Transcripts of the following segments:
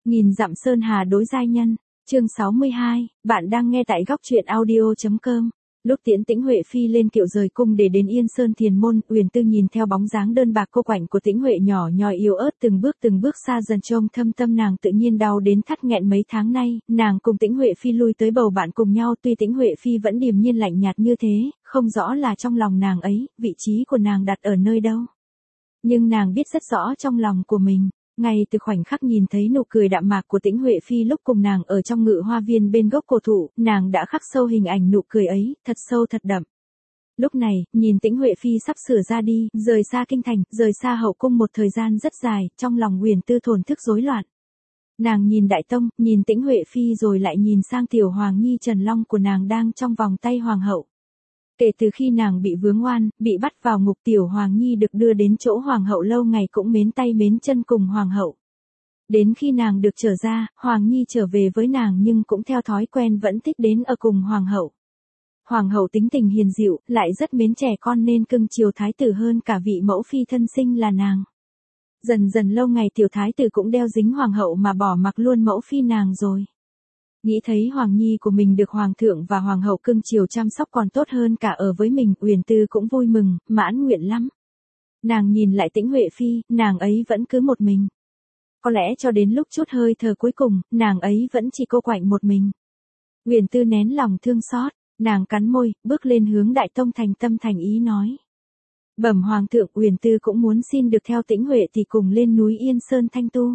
Nghìn dặm sơn hà đối giai nhân, chương 62, bạn đang nghe tại góc truyện audio.com. Lúc Tiễn Tĩnh Huệ phi lên kiệu rời cung để đến Yên Sơn Thiền môn, Uyển Tư nhìn theo bóng dáng đơn bạc cô quạnh của Tĩnh Huệ nhỏ nhoi yếu ớt từng bước xa dần, trông thâm tâm nàng tự nhiên đau đến thắt nghẹn. Mấy tháng nay, nàng cùng Tĩnh Huệ phi lui tới bầu bạn cùng nhau, tuy Tĩnh Huệ phi vẫn điềm nhiên lạnh nhạt như thế, không rõ là trong lòng nàng ấy, vị trí của nàng đặt ở nơi đâu. Nhưng nàng biết rất rõ trong lòng của mình. Ngay từ khoảnh khắc nhìn thấy nụ cười đạm mạc của Tĩnh Huệ phi lúc cùng nàng ở trong ngự hoa viên bên gốc cổ thụ, nàng đã khắc sâu hình ảnh nụ cười ấy, thật sâu thật đậm. Lúc này, nhìn Tĩnh Huệ phi sắp sửa ra đi, rời xa kinh thành, rời xa hậu cung một thời gian rất dài, trong lòng Uyển Tư thổn thức rối loạn. Nàng nhìn Đại Tông, nhìn Tĩnh Huệ phi rồi lại nhìn sang tiểu hoàng nhi Trần Long của nàng đang trong vòng tay hoàng hậu. Kể từ khi nàng bị vướng oan, bị bắt vào ngục, tiểu hoàng nhi được đưa đến chỗ hoàng hậu lâu ngày cũng mến tay mến chân cùng hoàng hậu. Đến khi nàng được trở ra, hoàng nhi trở về với nàng nhưng cũng theo thói quen vẫn thích đến ở cùng hoàng hậu. Hoàng hậu tính tình hiền dịu, lại rất mến trẻ con nên cưng chiều thái tử hơn cả vị mẫu phi thân sinh là nàng. Dần dần lâu ngày tiểu thái tử cũng đeo dính hoàng hậu mà bỏ mặc luôn mẫu phi nàng rồi. Nghĩ thấy hoàng nhi của mình được hoàng thượng và hoàng hậu cưng chiều chăm sóc còn tốt hơn cả ở với mình, Uyển Tư cũng vui mừng, mãn nguyện lắm. Nàng nhìn lại Tĩnh Huệ phi, nàng ấy vẫn cứ một mình. Có lẽ cho đến lúc chút hơi thở cuối cùng, nàng ấy vẫn chỉ cô quạnh một mình. Uyển Tư nén lòng thương xót, nàng cắn môi, bước lên hướng Đại Tông thành tâm thành ý nói. Bẩm hoàng thượng, Uyển Tư cũng muốn xin được theo Tĩnh Huệ thì cùng lên núi Yên Sơn thanh tu.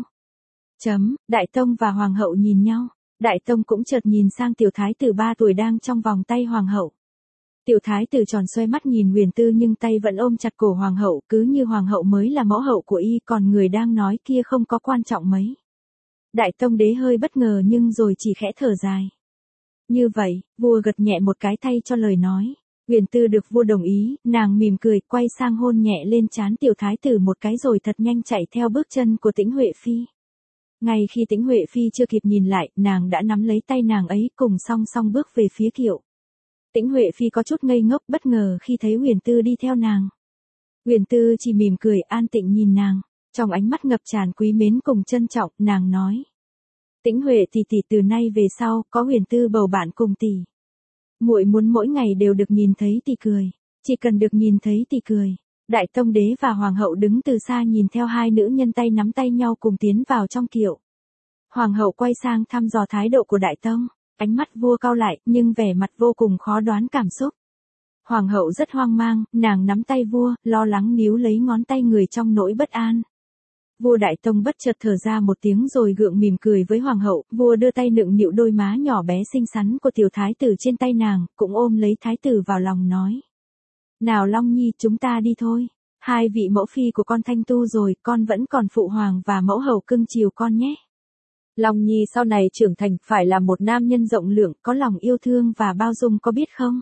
Đại Tông và hoàng hậu nhìn nhau. Đại Tông cũng chợt nhìn sang tiểu thái tử 3 tuổi đang trong vòng tay hoàng hậu. Tiểu thái tử tròn xoay mắt nhìn Uyển Tư nhưng tay vẫn ôm chặt cổ hoàng hậu, cứ như hoàng hậu mới là mẫu hậu của y, còn người đang nói kia không có quan trọng mấy. Đại Tông đế hơi bất ngờ nhưng rồi chỉ khẽ thở dài. Như vậy, vua gật nhẹ một cái thay cho lời nói. Uyển Tư được vua đồng ý, nàng mỉm cười, quay sang hôn nhẹ lên trán tiểu thái tử một cái rồi thật nhanh chạy theo bước chân của Tĩnh Huệ phi. Ngay khi Tĩnh Huệ phi chưa kịp nhìn lại, nàng đã nắm lấy tay nàng ấy cùng song song bước về phía kiệu. Tĩnh Huệ phi có chút ngây ngốc bất ngờ khi thấy Uyển Tư đi theo nàng. Uyển Tư chỉ mỉm cười an tịnh nhìn nàng, trong ánh mắt ngập tràn quý mến cùng trân trọng, nàng nói. Tĩnh Huệ tỷ tỷ, từ nay về sau, có Uyển Tư bầu bạn cùng tỷ. Muội muốn mỗi ngày đều được nhìn thấy tỷ cười, chỉ cần được nhìn thấy tỷ cười. Đại Tông đế và hoàng hậu đứng từ xa nhìn theo hai nữ nhân tay nắm tay nhau cùng tiến vào trong kiệu. Hoàng hậu quay sang thăm dò thái độ của Đại Tông, ánh mắt vua cau lại nhưng vẻ mặt vô cùng khó đoán cảm xúc. Hoàng hậu rất hoang mang, nàng nắm tay vua, lo lắng níu lấy ngón tay người trong nỗi bất an. Vua Đại Tông bất chợt thở ra một tiếng rồi gượng mỉm cười với hoàng hậu, vua đưa tay nựng nịu đôi má nhỏ bé xinh xắn của tiểu thái tử trên tay nàng, cũng ôm lấy thái tử vào lòng nói. Nào Long Nhi, chúng ta đi thôi. Hai vị mẫu phi của con thanh tu rồi, con vẫn còn phụ hoàng và mẫu hậu cưng chiều con nhé. Long Nhi sau này trưởng thành phải là một nam nhân rộng lượng, có lòng yêu thương và bao dung, có biết không?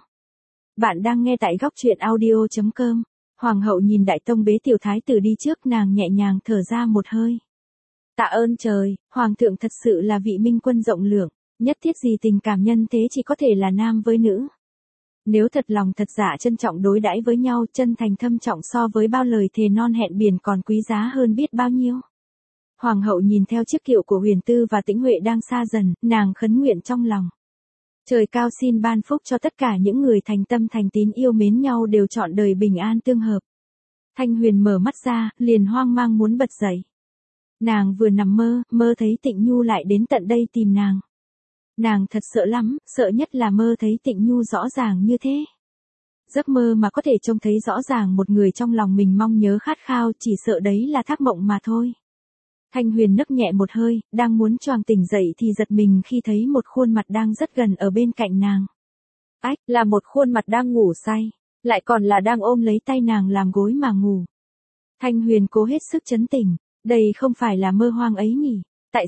Bạn đang nghe tại góc truyện audio.com. Hoàng hậu nhìn Đại Tông bế tiểu thái tử đi trước, nàng nhẹ nhàng thở ra một hơi. Tạ ơn trời, hoàng thượng thật sự là vị minh quân rộng lượng, nhất thiết gì tình cảm nhân thế chỉ có thể là nam với nữ. Nếu thật lòng thật dạ trân trọng đối đãi với nhau, chân thành thâm trọng so với bao lời thề non hẹn biển còn quý giá hơn biết bao nhiêu. Hoàng hậu nhìn theo chiếc kiệu của Uyển Tư và Tĩnh Huệ đang xa dần, nàng khấn nguyện trong lòng. Trời cao xin ban phúc cho tất cả những người thành tâm thành tín yêu mến nhau đều trọn đời bình an tương hợp. Thanh Huyền mở mắt ra, liền hoang mang muốn bật dậy. Nàng vừa nằm mơ thấy Tịnh Nhu lại đến tận đây tìm nàng. Nàng thật sợ lắm, sợ nhất là mơ thấy Tịnh Nhu rõ ràng như thế. Giấc mơ mà có thể trông thấy rõ ràng một người trong lòng mình mong nhớ khát khao, chỉ sợ đấy là thác mộng mà thôi. Thanh Huyền nấc nhẹ một hơi, đang muốn choàng tỉnh dậy thì giật mình khi thấy một khuôn mặt đang rất gần ở bên cạnh nàng. Ách, là một khuôn mặt đang ngủ say, lại còn là đang ôm lấy tay nàng làm gối mà ngủ. Thanh Huyền cố hết sức trấn tĩnh, đây không phải là mơ hoang ấy nhỉ?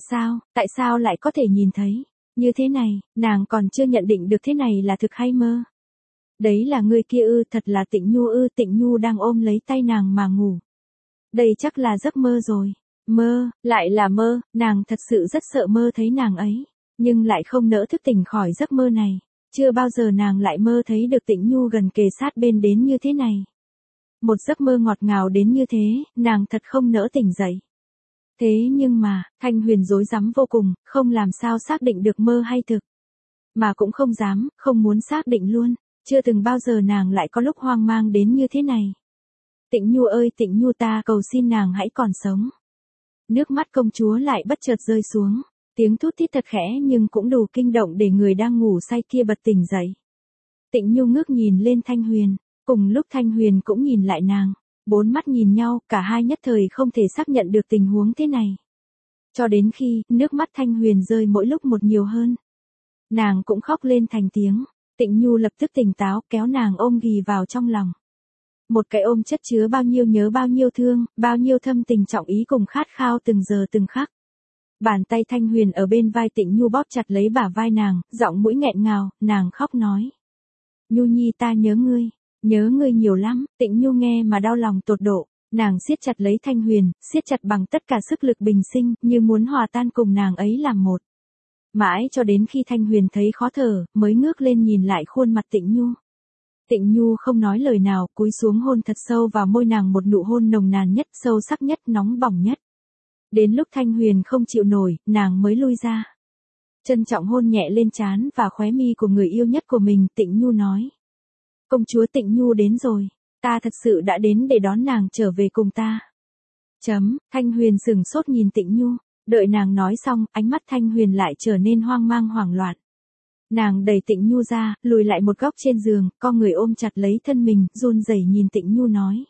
Tại sao lại có thể nhìn thấy? Như thế này, nàng còn chưa nhận định được thế này là thực hay mơ. Đấy là người kia ư, thật là Tịnh Nhu ư, Tịnh Nhu đang ôm lấy tay nàng mà ngủ. Đây chắc là giấc mơ rồi. Mơ, lại là mơ, nàng thật sự rất sợ mơ thấy nàng ấy, nhưng lại không nỡ thức tỉnh khỏi giấc mơ này. Chưa bao giờ nàng lại mơ thấy được Tịnh Nhu gần kề sát bên đến như thế này. Một giấc mơ ngọt ngào đến như thế, nàng thật không nỡ tỉnh dậy. Thế nhưng mà, Thanh Huyền rối rắm vô cùng, không làm sao xác định được mơ hay thực. Mà cũng không dám, không muốn xác định luôn, chưa từng bao giờ nàng lại có lúc hoang mang đến như thế này. Tịnh Nhu ơi Tịnh Nhu, ta cầu xin nàng hãy còn sống. Nước mắt công chúa lại bất chợt rơi xuống, tiếng thút thít thật khẽ nhưng cũng đủ kinh động để người đang ngủ say kia bật tỉnh dậy. Tịnh Nhu ngước nhìn lên Thanh Huyền, cùng lúc Thanh Huyền cũng nhìn lại nàng, bốn mắt nhìn nhau, cả hai nhất thời không thể xác nhận được tình huống thế này. Cho đến khi, nước mắt Thanh Huyền rơi mỗi lúc một nhiều hơn. Nàng cũng khóc lên thành tiếng, Tịnh Nhu lập tức tỉnh táo kéo nàng ôm ghì vào trong lòng. Một cái ôm chất chứa bao nhiêu nhớ bao nhiêu thương, bao nhiêu thâm tình trọng ý cùng khát khao từng giờ từng khắc. Bàn tay Thanh Huyền ở bên vai Tịnh Nhu bóp chặt lấy bả vai nàng, giọng mũi nghẹn ngào, nàng khóc nói. Nhu Nhi ta nhớ ngươi nhiều lắm. Tịnh Nhu nghe mà đau lòng tột độ, nàng siết chặt lấy Thanh Huyền, siết chặt bằng tất cả sức lực bình sinh, như muốn hòa tan cùng nàng ấy làm một. Mãi cho đến khi Thanh Huyền thấy khó thở, mới ngước lên nhìn lại khuôn mặt Tịnh Nhu. Tịnh Nhu không nói lời nào, cúi xuống hôn thật sâu vào môi nàng, một nụ hôn nồng nàn nhất, sâu sắc nhất, nóng bỏng nhất. Đến lúc Thanh Huyền không chịu nổi, nàng mới lui ra. Trân trọng hôn nhẹ lên trán và khóe mi của người yêu nhất của mình, Tịnh Nhu nói. Công chúa Tịnh Nhu đến rồi, ta thật sự đã đến để đón nàng trở về cùng ta. Thanh Huyền sửng sốt nhìn Tịnh Nhu, đợi nàng nói xong, ánh mắt Thanh Huyền lại trở nên hoang mang hoảng loạn. Nàng đẩy Tịnh Nhu ra, lùi lại một góc trên giường, con người ôm chặt lấy thân mình, run rẩy nhìn Tịnh Nhu nói.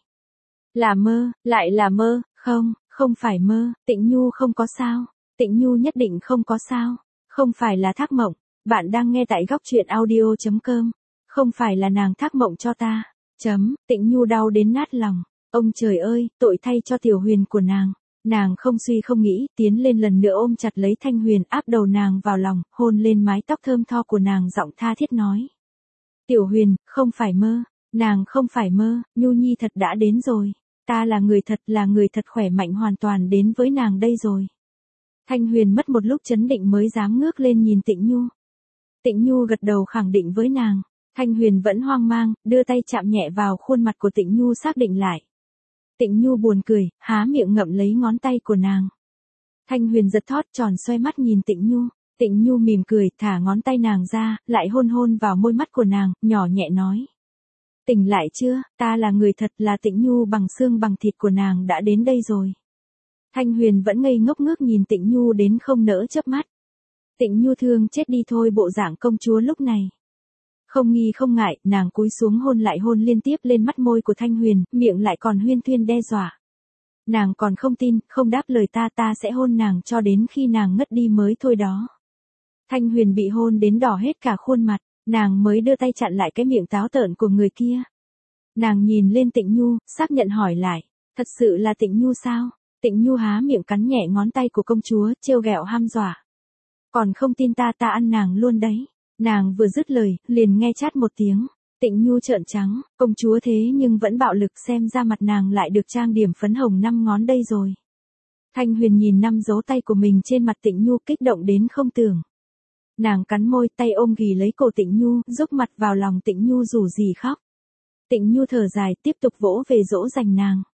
Là mơ, lại là mơ, không phải mơ, Tịnh Nhu không có sao, Tịnh Nhu nhất định không có sao, không phải là thác mộng, bạn đang nghe tại góc truyện audio.com, không phải là nàng thác mộng cho ta, Tịnh Nhu đau đến nát lòng, ông trời ơi, tội thay cho Tiểu Huyền của nàng. Nàng không suy không nghĩ, tiến lên lần nữa ôm chặt lấy Thanh Huyền, áp đầu nàng vào lòng, hôn lên mái tóc thơm tho của nàng, giọng tha thiết nói. Tiểu Huyền, không phải mơ, nàng không phải mơ, Nhu Nhi thật đã đến rồi. Ta là người thật khỏe mạnh hoàn toàn đến với nàng đây rồi. Thanh Huyền mất một lúc chấn định mới dám ngước lên nhìn Tịnh Nhu. Tịnh Nhu gật đầu khẳng định với nàng. Thanh Huyền vẫn hoang mang, đưa tay chạm nhẹ vào khuôn mặt của Tịnh Nhu xác định lại. Tịnh Nhu buồn cười, há miệng ngậm lấy ngón tay của nàng. Thanh Huyền giật thót tròn xoay mắt nhìn Tịnh Nhu. Tịnh Nhu mỉm cười, thả ngón tay nàng ra, lại hôn hôn vào môi mắt của nàng, nhỏ nhẹ nói. Tỉnh lại chưa, ta là người thật, là Tịnh Nhu bằng xương bằng thịt của nàng đã đến đây rồi. Thanh Huyền vẫn ngây ngốc ngước nhìn Tịnh Nhu đến không nỡ chớp mắt. Tịnh Nhu thương chết đi thôi bộ dạng công chúa lúc này. Không nghi không ngại, nàng cúi xuống hôn lại hôn liên tiếp lên mắt môi của Thanh Huyền, miệng lại còn huyên thuyên đe dọa. Nàng còn không tin, không đáp lời ta sẽ hôn nàng cho đến khi nàng ngất đi mới thôi đó. Thanh Huyền bị hôn đến đỏ hết cả khuôn mặt, nàng mới đưa tay chặn lại cái miệng táo tợn của người kia. Nàng nhìn lên Tịnh Nhu, xác nhận hỏi lại, thật sự là Tịnh Nhu sao? Tịnh Nhu há miệng cắn nhẹ ngón tay của công chúa, trêu ghẹo ham dọa. Còn không tin ta ăn nàng luôn đấy. Nàng vừa dứt lời, liền nghe chát một tiếng. Tịnh Nhu trợn trắng, công chúa thế nhưng vẫn bạo lực, xem ra mặt nàng lại được trang điểm phấn hồng 5 ngón đây rồi. Thanh Huyền nhìn 5 dấu tay của mình trên mặt Tịnh Nhu kích động đến không tưởng. Nàng cắn môi, tay ôm ghì lấy cổ Tịnh Nhu, dốc mặt vào lòng Tịnh Nhu rủ rỉ khóc. Tịnh Nhu thở dài, tiếp tục vỗ về dỗ dành nàng.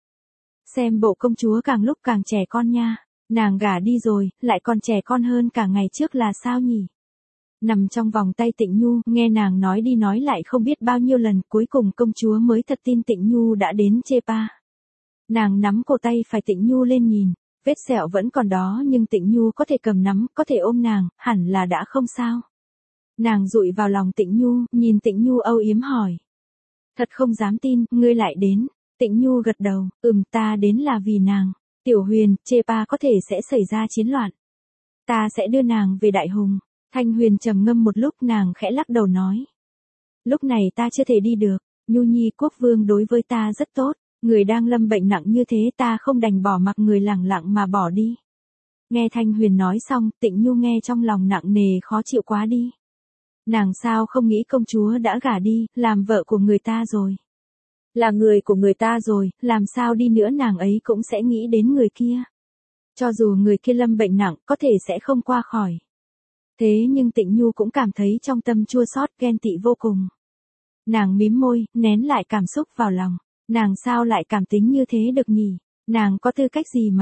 Xem bộ công chúa càng lúc càng trẻ con nha, nàng gả đi rồi, lại còn trẻ con hơn cả ngày trước là sao nhỉ? Nằm trong vòng tay Tịnh Nhu, nghe nàng nói đi nói lại không biết bao nhiêu lần, cuối cùng công chúa mới thật tin Tịnh Nhu đã đến Chepa. Nàng nắm cổ tay phải Tịnh Nhu lên nhìn, vết sẹo vẫn còn đó nhưng Tịnh Nhu có thể cầm nắm, có thể ôm nàng, hẳn là đã không sao. Nàng dụi vào lòng Tịnh Nhu, nhìn Tịnh Nhu âu yếm hỏi. Thật không dám tin, ngươi lại đến. Tịnh Nhu gật đầu, ta đến là vì nàng. Tiểu Huyền, Chepa có thể sẽ xảy ra chiến loạn. Ta sẽ đưa nàng về Đại Hùng. Thanh Huyền trầm ngâm một lúc, nàng khẽ lắc đầu nói. Lúc này ta chưa thể đi được, Nhu Nhi quốc vương đối với ta rất tốt, người đang lâm bệnh nặng như thế ta không đành bỏ mặc người lẳng lặng mà bỏ đi. Nghe Thanh Huyền nói xong, Tịnh Nhu nghe trong lòng nặng nề khó chịu quá đi. Nàng sao không nghĩ công chúa đã gả đi, làm vợ của người ta rồi. Là người của người ta rồi, làm sao đi nữa nàng ấy cũng sẽ nghĩ đến người kia. Cho dù người kia lâm bệnh nặng, có thể sẽ không qua khỏi. Thế nhưng Tịnh Nhu cũng cảm thấy trong tâm chua xót ghen tị vô cùng. Nàng mím môi, nén lại cảm xúc vào lòng. Nàng sao lại cảm tính như thế được nhỉ? Nàng có tư cách gì mà?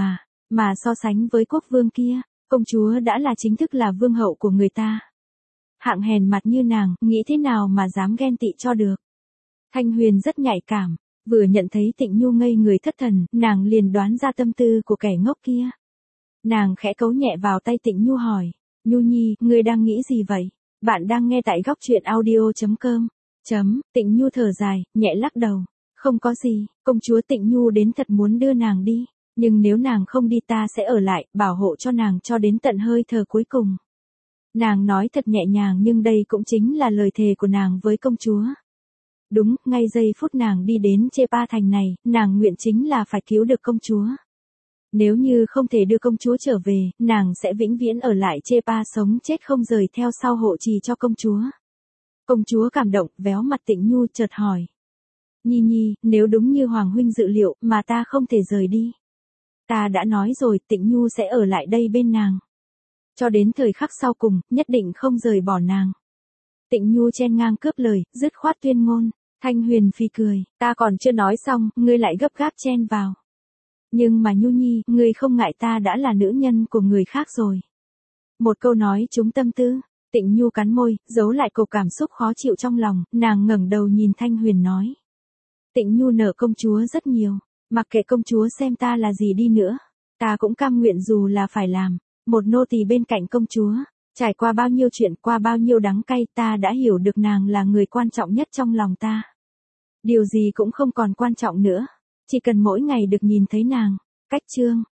Mà so sánh với quốc vương kia, công chúa đã là chính thức là vương hậu của người ta. Hạng hèn mặt như nàng, nghĩ thế nào mà dám ghen tị cho được. Thanh Huyền rất nhạy cảm, vừa nhận thấy Tịnh Nhu ngây người thất thần, nàng liền đoán ra tâm tư của kẻ ngốc kia. Nàng khẽ cấu nhẹ vào tay Tịnh Nhu hỏi, Nhu Nhi, ngươi đang nghĩ gì vậy? Bạn đang nghe tại góc truyện audio.com. Tịnh Nhu thở dài, nhẹ lắc đầu. Không có gì, công chúa Tịnh Nhu đến thật muốn đưa nàng đi. Nhưng nếu nàng không đi ta sẽ ở lại, bảo hộ cho nàng cho đến tận hơi thở cuối cùng. Nàng nói thật nhẹ nhàng nhưng đây cũng chính là lời thề của nàng với công chúa. Đúng, ngay giây phút nàng đi đến Chepa thành này, nàng nguyện chính là phải cứu được công chúa. Nếu như không thể đưa công chúa trở về, nàng sẽ vĩnh viễn ở lại Chepa sống chết không rời theo sau hộ trì cho công chúa. Công chúa cảm động, véo mặt Tịnh Nhu chợt hỏi. Nhi Nhi, nếu đúng như Hoàng huynh dự liệu mà ta không thể rời đi. Ta đã nói rồi, Tịnh Nhu sẽ ở lại đây bên nàng. Cho đến thời khắc sau cùng, nhất định không rời bỏ nàng. Tịnh Nhu chen ngang cướp lời, dứt khoát tuyên ngôn. Thanh Huyền phì cười, ta còn chưa nói xong, ngươi lại gấp gáp chen vào. Nhưng mà Nhu Nhi, ngươi không ngại ta đã là nữ nhân của người khác rồi. Một câu nói trúng tâm tư, Tịnh Nhu cắn môi, giấu lại cục cảm xúc khó chịu trong lòng, nàng ngẩng đầu nhìn Thanh Huyền nói. Tịnh Nhu nợ công chúa rất nhiều, mặc kệ công chúa xem ta là gì đi nữa, ta cũng cam nguyện dù là phải làm một nô tỳ bên cạnh công chúa. Trải qua bao nhiêu chuyện, qua bao nhiêu đắng cay, ta đã hiểu được nàng là người quan trọng nhất trong lòng ta. Điều gì cũng không còn quan trọng nữa, chỉ cần mỗi ngày được nhìn thấy nàng. Cách chương